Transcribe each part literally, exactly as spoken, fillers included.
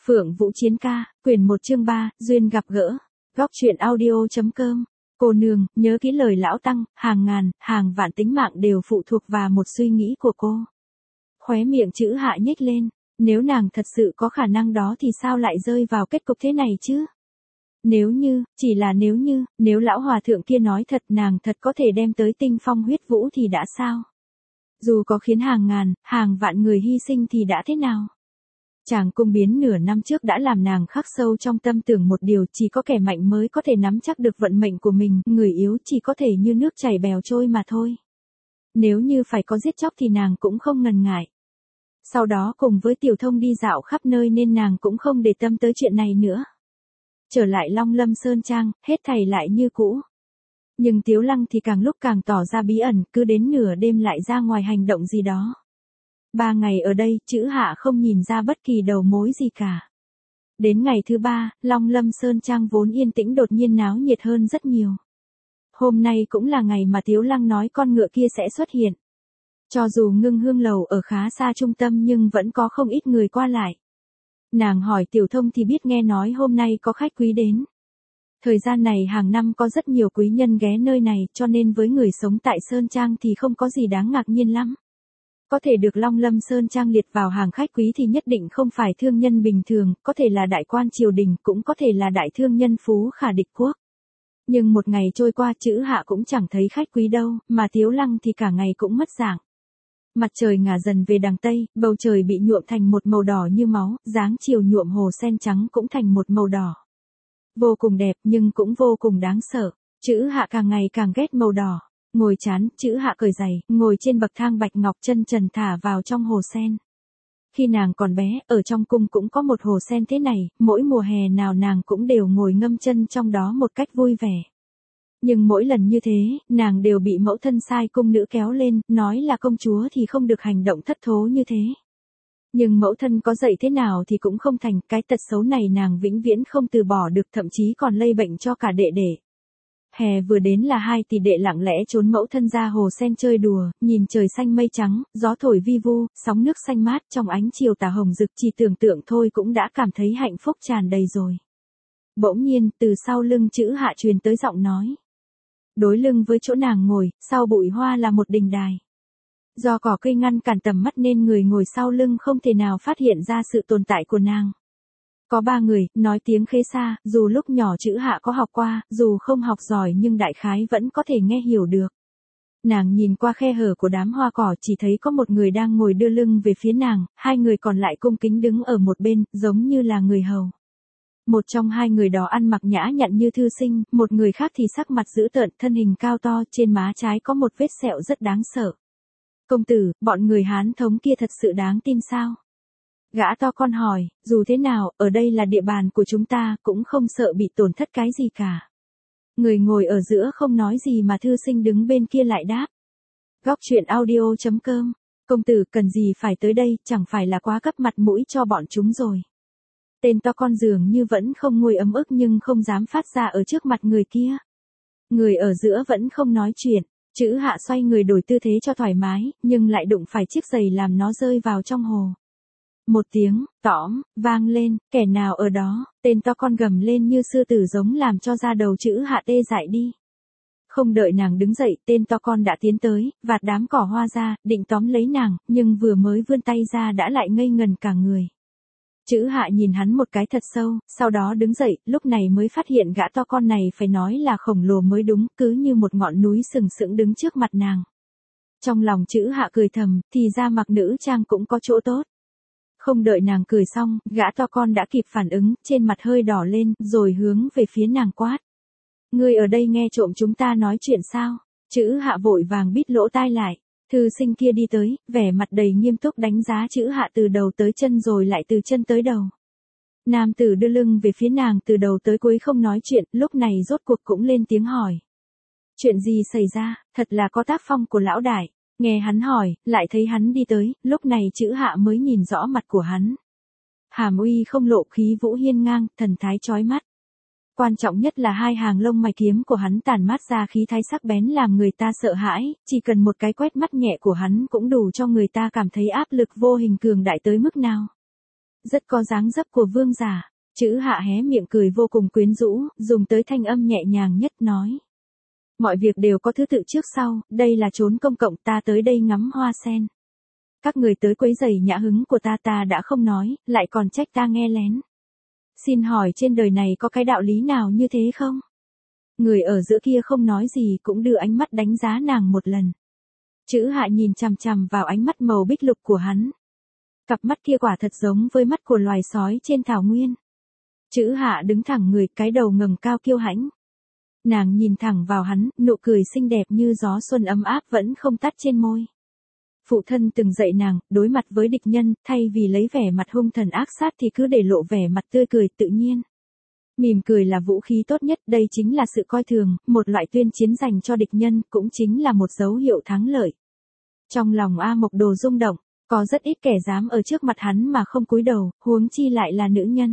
Phượng Vũ Chiến ca, quyển một chương ba, duyên gặp gỡ. Góc truyện audio.com. Cô nương, nhớ kỹ lời lão tăng, hàng ngàn, hàng vạn tính mạng đều phụ thuộc vào một suy nghĩ của cô. Khóe miệng chữ hạ nhếch lên, nếu nàng thật sự có khả năng đó thì sao lại rơi vào kết cục thế này chứ? Nếu như, chỉ là nếu như, nếu lão hòa thượng kia nói thật nàng thật có thể đem tới tinh phong huyết vũ thì đã sao? Dù có khiến hàng ngàn, hàng vạn người hy sinh thì đã thế nào? Chàng cung biến nửa năm trước đã làm nàng khắc sâu trong tâm tưởng một điều, chỉ có kẻ mạnh mới có thể nắm chắc được vận mệnh của mình, người yếu chỉ có thể như nước chảy bèo trôi mà thôi. Nếu như phải có giết chóc thì nàng cũng không ngần ngại. Sau đó cùng với Tiểu Thông đi dạo khắp nơi nên nàng cũng không để tâm tới chuyện này nữa. Trở lại Long Lâm Sơn Trang, hết thảy lại như cũ. Nhưng Tiếu Lăng thì càng lúc càng tỏ ra bí ẩn, cứ đến nửa đêm lại ra ngoài hành động gì đó. Ba ngày ở đây, chữ hạ không nhìn ra bất kỳ đầu mối gì cả. Đến ngày thứ ba, Long Lâm Sơn Trang vốn yên tĩnh đột nhiên náo nhiệt hơn rất nhiều. Hôm nay cũng là ngày mà Tiếu Lăng nói con ngựa kia sẽ xuất hiện. Cho dù Ngưng Hương Lầu ở khá xa trung tâm nhưng vẫn có không ít người qua lại. Nàng hỏi Tiểu Thông thì biết nghe nói hôm nay có khách quý đến. Thời gian này hàng năm có rất nhiều quý nhân ghé nơi này cho nên với người sống tại Sơn Trang thì không có gì đáng ngạc nhiên lắm. Có thể được Long Lâm Sơn Trang liệt vào hàng khách quý thì nhất định không phải thương nhân bình thường, có thể là đại quan triều đình, cũng có thể là đại thương nhân phú khả địch quốc. Nhưng một ngày trôi qua chữ hạ cũng chẳng thấy khách quý đâu, mà Tiếu Lăng thì cả ngày cũng mất dạng. Mặt trời ngả dần về đằng Tây, bầu trời bị nhuộm thành một màu đỏ như máu, dáng chiều nhuộm hồ sen trắng cũng thành một màu đỏ. Vô cùng đẹp nhưng cũng vô cùng đáng sợ, chữ hạ càng ngày càng ghét màu đỏ. Ngồi chán, chữ hạ cởi giày, ngồi trên bậc thang bạch ngọc chân trần thả vào trong hồ sen. Khi nàng còn bé, ở trong cung cũng có một hồ sen thế này, mỗi mùa hè nào nàng cũng đều ngồi ngâm chân trong đó một cách vui vẻ. Nhưng mỗi lần như thế, nàng đều bị mẫu thân sai cung nữ kéo lên, nói là công chúa thì không được hành động thất thố như thế. Nhưng mẫu thân có dạy thế nào thì cũng không thành, cái tật xấu này nàng vĩnh viễn không từ bỏ được, thậm chí còn lây bệnh cho cả đệ đệ. Hè vừa đến là hai tỷ đệ lặng lẽ trốn mẫu thân ra hồ sen chơi đùa, nhìn trời xanh mây trắng, gió thổi vi vu, sóng nước xanh mát trong ánh chiều tà hồng rực, chỉ tưởng tượng thôi cũng đã cảm thấy hạnh phúc tràn đầy rồi. Bỗng nhiên, từ sau lưng chữ hạ truyền tới giọng nói. Đối lưng với chỗ nàng ngồi, sau bụi hoa là một đình đài. Do cỏ cây ngăn cản tầm mắt nên người ngồi sau lưng không thể nào phát hiện ra sự tồn tại của nàng. Có ba người, nói tiếng khê xa, dù lúc nhỏ chữ hạ có học qua, dù không học giỏi nhưng đại khái vẫn có thể nghe hiểu được. Nàng nhìn qua khe hở của đám hoa cỏ chỉ thấy có một người đang ngồi đưa lưng về phía nàng, hai người còn lại cung kính đứng ở một bên, giống như là người hầu. Một trong hai người đó ăn mặc nhã nhặn như thư sinh, một người khác thì sắc mặt dữ tợn, thân hình cao to, trên má trái có một vết sẹo rất đáng sợ. Công tử, bọn người Hán thống kia thật sự đáng tin sao? Gã to con hỏi, dù thế nào, ở đây là địa bàn của chúng ta, cũng không sợ bị tổn thất cái gì cả. Người ngồi ở giữa không nói gì mà thư sinh đứng bên kia lại đáp. Góc truyện audio.com, công tử cần gì phải tới đây, chẳng phải là quá cấp mặt mũi cho bọn chúng rồi. Tên to con dường như vẫn không nguôi ấm ức nhưng không dám phát ra ở trước mặt người kia. Người ở giữa vẫn không nói chuyện, chữ hạ xoay người đổi tư thế cho thoải mái, nhưng lại đụng phải chiếc giày làm nó rơi vào trong hồ. Một tiếng, tỏm, vang lên, kẻ nào ở đó, tên to con gầm lên như sư tử giống làm cho da đầu chữ hạ tê dại đi. Không đợi nàng đứng dậy, tên to con đã tiến tới, vạt đám cỏ hoa ra, định tóm lấy nàng, nhưng vừa mới vươn tay ra đã lại ngây ngần cả người. Chữ hạ nhìn hắn một cái thật sâu, sau đó đứng dậy, lúc này mới phát hiện gã to con này phải nói là khổng lồ mới đúng, cứ như một ngọn núi sừng sững đứng trước mặt nàng. Trong lòng chữ hạ cười thầm, thì ra mặc nữ trang cũng có chỗ tốt. Không đợi nàng cười xong, gã to con đã kịp phản ứng, trên mặt hơi đỏ lên, rồi hướng về phía nàng quát. Ngươi ở đây nghe trộm chúng ta nói chuyện sao? Chữ hạ vội vàng bít lỗ tai lại. Thư sinh kia đi tới, vẻ mặt đầy nghiêm túc đánh giá chữ hạ từ đầu tới chân rồi lại từ chân tới đầu. Nam tử đưa lưng về phía nàng từ đầu tới cuối không nói chuyện, lúc này rốt cuộc cũng lên tiếng hỏi. Chuyện gì xảy ra, thật là có tác phong của lão đại. Nghe hắn hỏi, lại thấy hắn đi tới, lúc này chữ hạ mới nhìn rõ mặt của hắn. Hàm uy không lộ, khí vũ hiên ngang, thần thái chói mắt. Quan trọng nhất là hai hàng lông mày kiếm của hắn tản mát ra khí thái sắc bén làm người ta sợ hãi, chỉ cần một cái quét mắt nhẹ của hắn cũng đủ cho người ta cảm thấy áp lực vô hình cường đại tới mức nào. rất có dáng dấp của vương giả. Chữ Hạ hé miệng cười vô cùng quyến rũ, dùng tới thanh âm nhẹ nhàng nhất nói. Mọi việc đều có thứ tự trước sau, đây là chốn công cộng, ta tới đây ngắm hoa sen. Các người tới quấy rầy nhã hứng của ta ta đã không nói, lại còn trách ta nghe lén. Xin hỏi trên đời này có cái đạo lý nào như thế không? Người ở giữa kia không nói gì cũng đưa ánh mắt đánh giá nàng một lần. Chữ Hạ nhìn chằm chằm vào ánh mắt màu bích lục của hắn. Cặp mắt kia quả thật giống với mắt của loài sói trên thảo nguyên. Chữ Hạ đứng thẳng người, cái đầu ngẩng cao kiêu hãnh. Nàng nhìn thẳng vào hắn, nụ cười xinh đẹp như gió xuân ấm áp vẫn không tắt trên môi. Phụ thân từng dạy nàng, đối mặt với địch nhân, thay vì lấy vẻ mặt hung thần ác sát thì cứ để lộ vẻ mặt tươi cười tự nhiên. Mỉm cười là vũ khí tốt nhất, đây chính là sự coi thường, một loại tuyên chiến dành cho địch nhân, cũng chính là một dấu hiệu thắng lợi. Trong lòng A Mộc Đồ rung động, có rất ít kẻ dám ở trước mặt hắn mà không cúi đầu, huống chi lại là nữ nhân.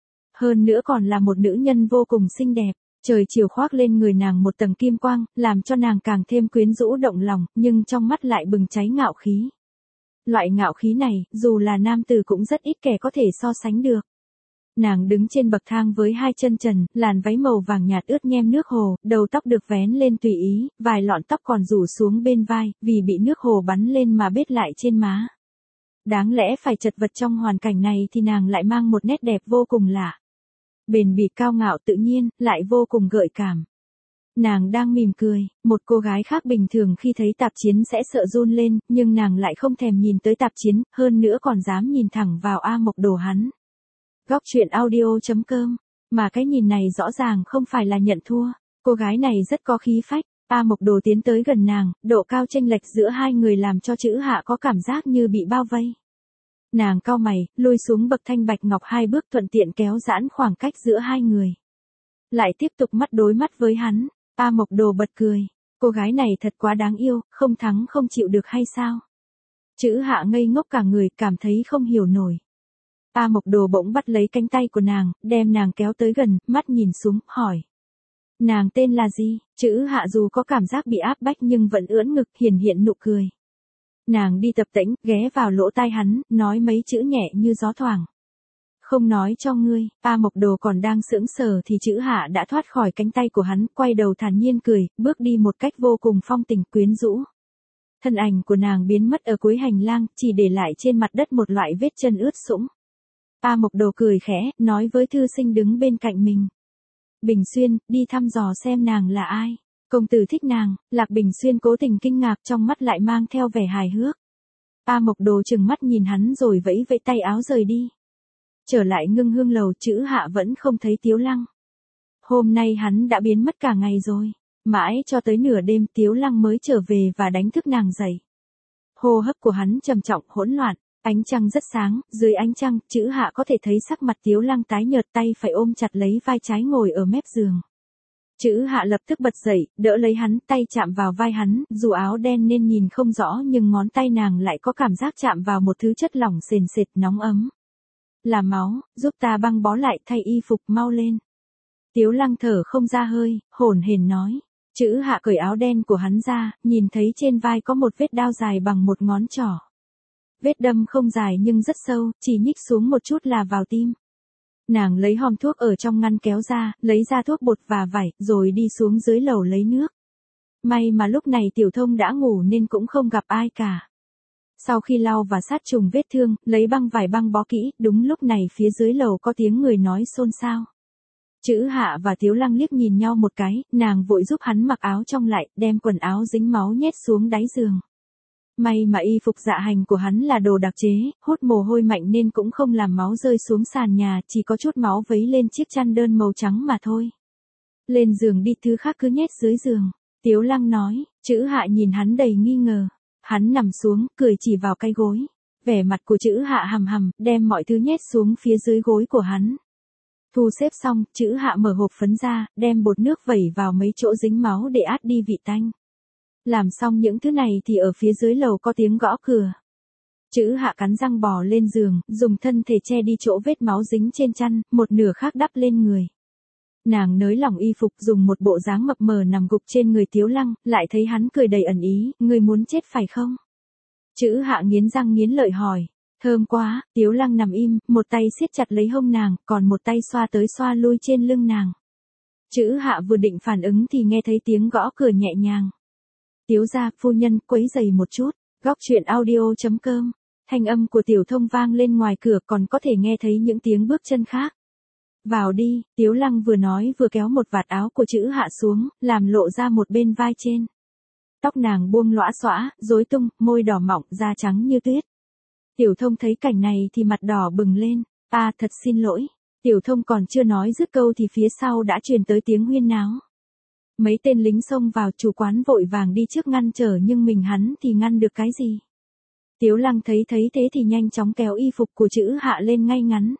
Hơn nữa còn là một nữ nhân vô cùng xinh đẹp. Trời chiều khoác lên người nàng một tầng kim quang, làm cho nàng càng thêm quyến rũ động lòng, nhưng trong mắt lại bừng cháy ngạo khí. Loại ngạo khí này, dù là nam tử cũng rất ít kẻ có thể so sánh được. Nàng đứng trên bậc thang với hai chân trần, làn váy màu vàng nhạt ướt nhem nước hồ, đầu tóc được vén lên tùy ý, vài lọn tóc còn rủ xuống bên vai, vì bị nước hồ bắn lên mà bết lại trên má. Đáng lẽ phải chật vật trong hoàn cảnh này thì nàng lại mang một nét đẹp vô cùng lạ. Bền bỉ cao ngạo tự nhiên, lại vô cùng gợi cảm. Nàng đang mỉm cười, một cô gái khác bình thường khi thấy tạp chiến sẽ sợ run lên, nhưng nàng lại không thèm nhìn tới tạp chiến, hơn nữa còn dám nhìn thẳng vào A Mộc Đồ hắn. Góc truyện audio chấm com, mà cái nhìn này rõ ràng không phải là nhận thua, cô gái này rất có khí phách. A Mộc Đồ tiến tới gần nàng, độ cao chênh lệch giữa hai người làm cho Chữ Hạ có cảm giác như bị bao vây. Nàng cau mày, lui xuống bậc thanh bạch ngọc hai bước thuận tiện kéo giãn khoảng cách giữa hai người. Lại tiếp tục mắt đối mắt với hắn, A Mộc Đồ bật cười, cô gái này thật quá đáng yêu, không thắng không chịu được hay sao? Chữ Hạ ngây ngốc cả người, cảm thấy không hiểu nổi. A Mộc Đồ bỗng bắt lấy cánh tay của nàng, đem nàng kéo tới gần, mắt nhìn xuống, hỏi. Nàng tên là gì? Chữ Hạ dù có cảm giác bị áp bách nhưng vẫn ưỡn ngực hiển hiện nụ cười. Nàng đi tập tễnh, ghé vào lỗ tai hắn, nói mấy chữ nhẹ như gió thoảng. Không nói cho ngươi, A Mộc Đồ còn đang sững sờ thì Chữ Hạ đã thoát khỏi cánh tay của hắn, quay đầu thản nhiên cười, bước đi một cách vô cùng phong tình quyến rũ. Thân ảnh của nàng biến mất ở cuối hành lang, chỉ để lại trên mặt đất một loại vết chân ướt sũng. A Mộc Đồ cười khẽ, nói với thư sinh đứng bên cạnh mình. Bình Xuyên, đi thăm dò xem nàng là ai. Công tử thích nàng. Lạc Bình Xuyên cố tình kinh ngạc, trong mắt lại mang theo vẻ hài hước. A Mộc Đồ trừng mắt nhìn hắn rồi vẫy vẫy tay áo rời đi. Trở lại Ngưng Hương lầu, Chữ Hạ vẫn không thấy Tiếu Lăng. Hôm nay hắn đã biến mất cả ngày rồi. Mãi cho tới nửa đêm Tiếu Lăng mới trở về và đánh thức nàng dậy. Hô hấp của hắn trầm trọng hỗn loạn. Ánh trăng rất sáng, dưới ánh trăng, Chữ Hạ có thể thấy sắc mặt Tiếu Lăng tái nhợt, tay phải ôm chặt lấy vai trái ngồi ở mép giường. Chữ Hạ lập tức bật dậy, đỡ lấy hắn, tay chạm vào vai hắn, dù áo đen nên nhìn không rõ nhưng ngón tay nàng lại có cảm giác chạm vào một thứ chất lỏng sền sệt nóng ấm. Là máu, giúp ta băng bó lại, thay y phục, mau lên. Tiếu Lăng thở không ra hơi, hổn hển nói. Chữ Hạ cởi áo đen của hắn ra, nhìn thấy trên vai có một vết đao dài bằng một ngón trỏ. Vết đâm không dài nhưng rất sâu, chỉ nhích xuống một chút là vào tim. Nàng lấy hòm thuốc ở trong ngăn kéo ra, lấy ra thuốc bột và vải, rồi đi xuống dưới lầu lấy nước. May mà lúc này Tiểu Thông đã ngủ nên cũng không gặp ai cả. Sau khi lau và sát trùng vết thương, lấy băng vải băng bó kỹ, đúng lúc này phía dưới lầu có tiếng người nói xôn xao. Chữ Hạ và Tiếu Lăng liếc nhìn nhau một cái, nàng vội giúp hắn mặc áo trong lại, đem quần áo dính máu nhét xuống đáy giường. May mà y phục dạ hành của hắn là đồ đặc chế, hút mồ hôi mạnh nên cũng không làm máu rơi xuống sàn nhà, chỉ có chút máu vấy lên chiếc chăn đơn màu trắng mà thôi. Lên giường đi, thứ khác cứ nhét dưới giường. Tiếu Lăng nói. Chữ Hạ nhìn hắn đầy nghi ngờ. Hắn nằm xuống, cười chỉ vào cái gối. Vẻ mặt của Chữ Hạ hầm hầm, đem mọi thứ nhét xuống phía dưới gối của hắn. Thu xếp xong, Chữ Hạ mở hộp phấn ra, đem bột nước vẩy vào mấy chỗ dính máu để át đi vị tanh. Làm xong những thứ này thì ở phía dưới lầu có tiếng gõ cửa. Chữ Hạ cắn răng bò lên giường, dùng thân thể che đi chỗ vết máu dính trên chăn, một nửa khác đắp lên người. Nàng nới lỏng y phục, dùng một bộ dáng mập mờ nằm gục trên người Tiếu Lăng, lại thấy hắn cười đầy ẩn ý, ngươi muốn chết phải không? Chữ Hạ nghiến răng nghiến lợi hỏi. Thơm quá, Tiếu Lăng nằm im, một tay siết chặt lấy hông nàng, còn một tay xoa tới xoa lui trên lưng nàng. Chữ Hạ vừa định phản ứng thì nghe thấy tiếng gõ cửa nhẹ nhàng. Tiếu gia, phu nhân, quấy giày một chút. Góc chuyện audio chấm com. Thanh âm của Tiểu Thông vang lên ngoài cửa, còn có thể nghe thấy những tiếng bước chân khác. Vào đi, Tiếu Lăng vừa nói vừa kéo một vạt áo của Chữ Hạ xuống, làm lộ ra một bên vai trên. Tóc nàng buông lõa xõa, rối tung, môi đỏ mọng, da trắng như tuyết. Tiểu Thông thấy cảnh này thì mặt đỏ bừng lên. À, thật xin lỗi. Tiểu Thông còn chưa nói dứt câu thì phía sau đã truyền tới tiếng huyên náo. Mấy tên lính xông vào, chủ quán vội vàng đi trước ngăn trở, nhưng mình hắn thì ngăn được cái gì. Tiếu Lăng thấy thấy thế thì nhanh chóng kéo y phục của Chữ Hạ lên ngay ngắn.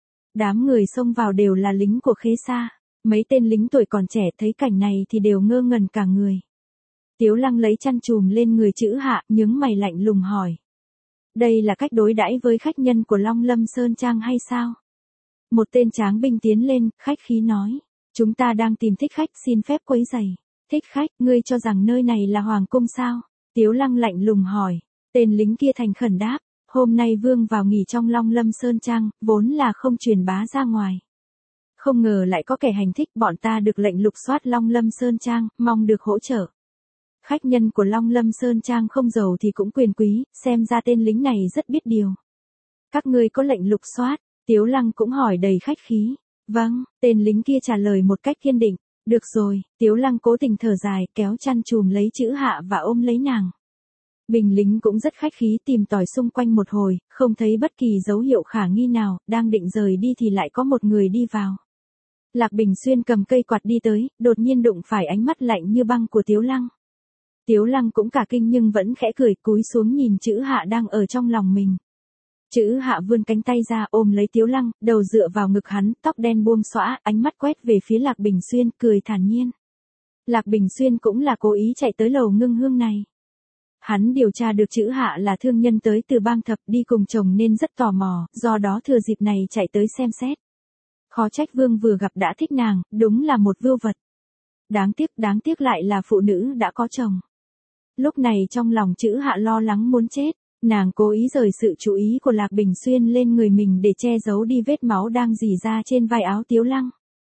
Đám người xông vào đều là lính của Khê Sa. Mấy tên lính tuổi còn trẻ thấy cảnh này thì đều ngơ ngẩn cả người. Tiếu Lăng lấy chăn chùm lên người Chữ Hạ, nhướng mày lạnh lùng hỏi. Đây là cách đối đãi với khách nhân của Long Lâm Sơn Trang hay sao? Một tên tráng binh tiến lên, khách khí nói. Chúng ta đang tìm thích khách, xin phép quấy rầy. Thích khách, ngươi cho rằng nơi này là hoàng cung sao? Tiếu Lăng lạnh lùng hỏi. Tên lính kia thành khẩn đáp. Hôm nay vương vào nghỉ trong Long Lâm Sơn Trang, vốn là không truyền bá ra ngoài. Không ngờ lại có kẻ hành thích, bọn ta được lệnh lục soát Long Lâm Sơn Trang, mong được hỗ trợ. Khách nhân của Long Lâm Sơn Trang không giàu thì cũng quyền quý, xem ra tên lính này rất biết điều. Các ngươi có lệnh lục soát? Tiếu Lăng cũng hỏi đầy khách khí. Vâng, tên lính kia trả lời một cách kiên định. Được rồi, Tiếu Lăng cố tình thở dài, kéo chăn chùm lấy Chữ Hạ và ôm lấy nàng. Bình lính cũng rất khách khí, tìm tòi xung quanh một hồi, không thấy bất kỳ dấu hiệu khả nghi nào, đang định rời đi thì lại có một người đi vào. Lạc Bình Xuyên cầm cây quạt đi tới, đột nhiên đụng phải ánh mắt lạnh như băng của Tiếu Lăng. Tiếu Lăng cũng cả kinh nhưng vẫn khẽ cười, cúi xuống nhìn Chữ Hạ đang ở trong lòng mình. Chữ Hạ vươn cánh tay ra ôm lấy Tiếu Lăng, đầu dựa vào ngực hắn, tóc đen buông xõa, ánh mắt quét về phía Lạc Bình Xuyên, cười thản nhiên. Lạc Bình Xuyên cũng là cố ý chạy tới lầu ngưng hương này. Hắn điều tra được Chữ Hạ là thương nhân tới từ bang thập, đi cùng chồng nên rất tò mò, do đó thừa dịp này chạy tới xem xét. Khó trách vương vừa gặp đã thích nàng, đúng là một vưu vật. Đáng tiếc, đáng tiếc lại là phụ nữ đã có chồng. Lúc này trong lòng Chữ Hạ lo lắng muốn chết. Nàng cố ý rời sự chú ý của Lạc Bình Xuyên lên người mình để che giấu đi vết máu đang rỉ ra trên vai áo Tiếu Lăng.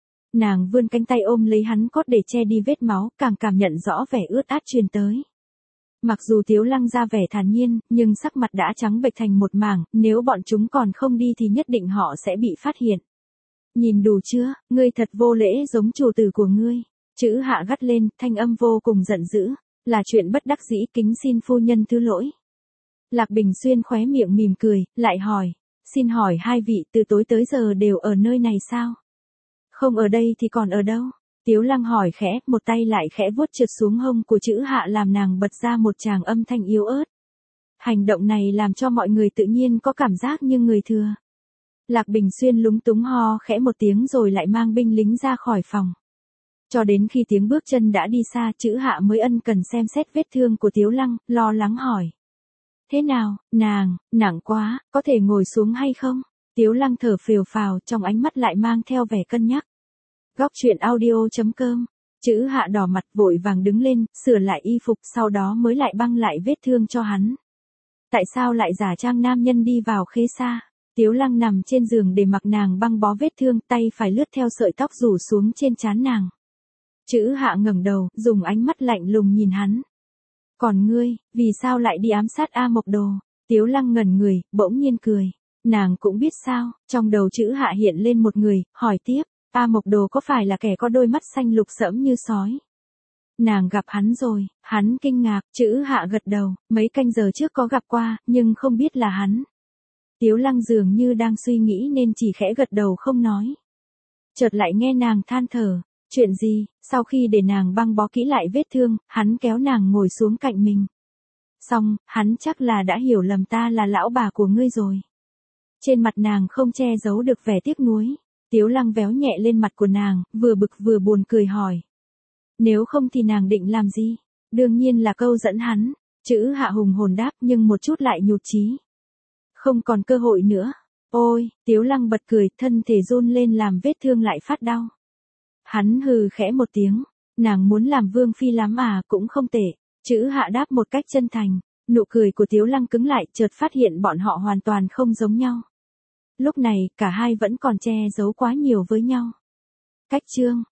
Nàng vươn cánh tay ôm lấy hắn cốt để che đi vết máu, càng cảm nhận rõ vẻ ướt át truyền tới. Mặc dù Tiếu Lăng ra vẻ thản nhiên, nhưng sắc mặt đã trắng bệch thành một mảng, nếu bọn chúng còn không đi thì nhất định họ sẽ bị phát hiện. Nhìn đủ chưa, ngươi thật vô lễ giống chủ tử của ngươi. Chữ Hạ gắt lên, thanh âm vô cùng giận dữ. Là chuyện bất đắc dĩ, kính xin phu nhân thứ lỗi. Lạc Bình Xuyên khóe miệng mỉm cười, lại hỏi, xin hỏi hai vị từ tối tới giờ đều ở nơi này sao? Không ở đây thì còn ở đâu? Tiếu Lăng hỏi khẽ, một tay lại khẽ vuốt trượt xuống hông của Chữ Hạ làm nàng bật ra một tràng âm thanh yếu ớt. Hành động này làm cho mọi người tự nhiên có cảm giác như người thừa. Lạc Bình Xuyên lúng túng ho khẽ một tiếng rồi lại mang binh lính ra khỏi phòng. Cho đến khi tiếng bước chân đã đi xa, Chữ Hạ mới ân cần xem xét vết thương của Tiếu Lăng, lo lắng hỏi. Thế nào, nàng, nặng quá, có thể ngồi xuống hay không? Tiếu Lăng thở phều phào, trong ánh mắt lại mang theo vẻ cân nhắc. Góc chuyện audio chấm com. Chữ Hạ đỏ mặt vội vàng đứng lên, sửa lại y phục, sau đó mới lại băng lại vết thương cho hắn. Tại sao lại giả trang nam nhân đi vào Khê Sa? Tiếu Lăng nằm trên giường để mặc nàng băng bó vết thương, tay phải lướt theo sợi tóc rủ xuống trên trán nàng. Chữ Hạ ngẩng đầu, dùng ánh mắt lạnh lùng nhìn hắn. Còn ngươi, vì sao lại đi ám sát A Mộc Đồ? Tiếu Lăng ngẩn người, bỗng nhiên cười. Nàng cũng biết sao, trong đầu Chữ Hạ hiện lên một người, hỏi tiếp, A Mộc Đồ có phải là kẻ có đôi mắt xanh lục sẫm như sói? Nàng gặp hắn rồi, hắn kinh ngạc, Chữ Hạ gật đầu, mấy canh giờ trước có gặp qua, nhưng không biết là hắn. Tiếu Lăng dường như đang suy nghĩ nên chỉ khẽ gật đầu không nói. Chợt lại nghe nàng than thở. Chuyện gì? Sau khi để nàng băng bó kỹ lại vết thương, hắn kéo nàng ngồi xuống cạnh mình. Xong, hắn chắc là đã hiểu lầm ta là lão bà của ngươi rồi. Trên mặt nàng không che giấu được vẻ tiếc nuối. Tiếu Lăng véo nhẹ lên mặt của nàng, vừa bực vừa buồn cười hỏi. Nếu không thì nàng định làm gì? Đương nhiên là câu dẫn hắn. Chữ Hạ hùng hồn đáp nhưng một chút lại nhụt chí. Không còn cơ hội nữa. Ôi, Tiếu Lăng bật cười, thân thể run lên làm vết thương lại phát đau. Hắn hừ khẽ một tiếng, nàng muốn làm vương phi lắm à, cũng không tệ. Chữ Hạ đáp một cách chân thành, Nụ cười của Tiếu Lăng cứng lại, chợt phát hiện bọn họ hoàn toàn không giống nhau. Lúc này, cả hai vẫn còn che giấu quá nhiều với nhau. Cách chương